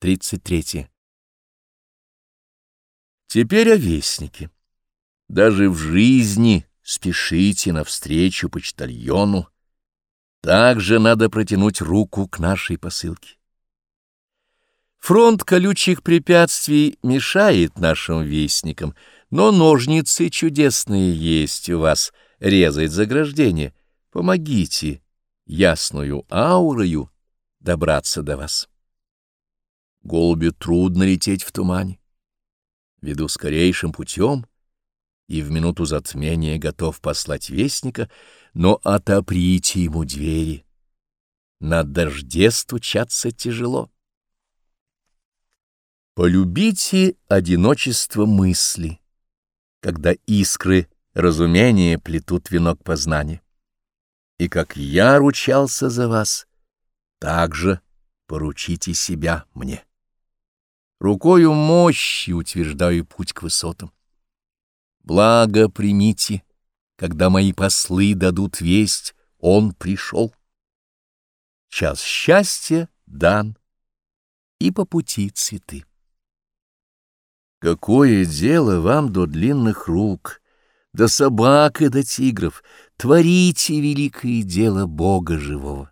33. Теперь о вестнике. Даже в жизни спешите навстречу почтальону. Также надо протянуть руку к нашей посылке. Фронт колючих препятствий мешает нашим вестникам, но ножницы чудесные есть у вас резать заграждение. Помогите ясною аурою добраться до вас. Голубю трудно лететь в тумане. Веду скорейшим путем, и в минуту затмения готов послать вестника, но отоприте ему двери. На дожде стучаться тяжело. Полюбите одиночество мысли, когда искры разумения плетут венок познания. И как я ручался за вас, так же поручите себя мне. Рукою мощи утверждаю путь к высотам. Благо примите, когда мои послы дадут весть, он пришел. Час счастья дан, и по пути цветы. Какое дело вам до длинных рук, до собак и до тигров, творите великое дело Бога живого.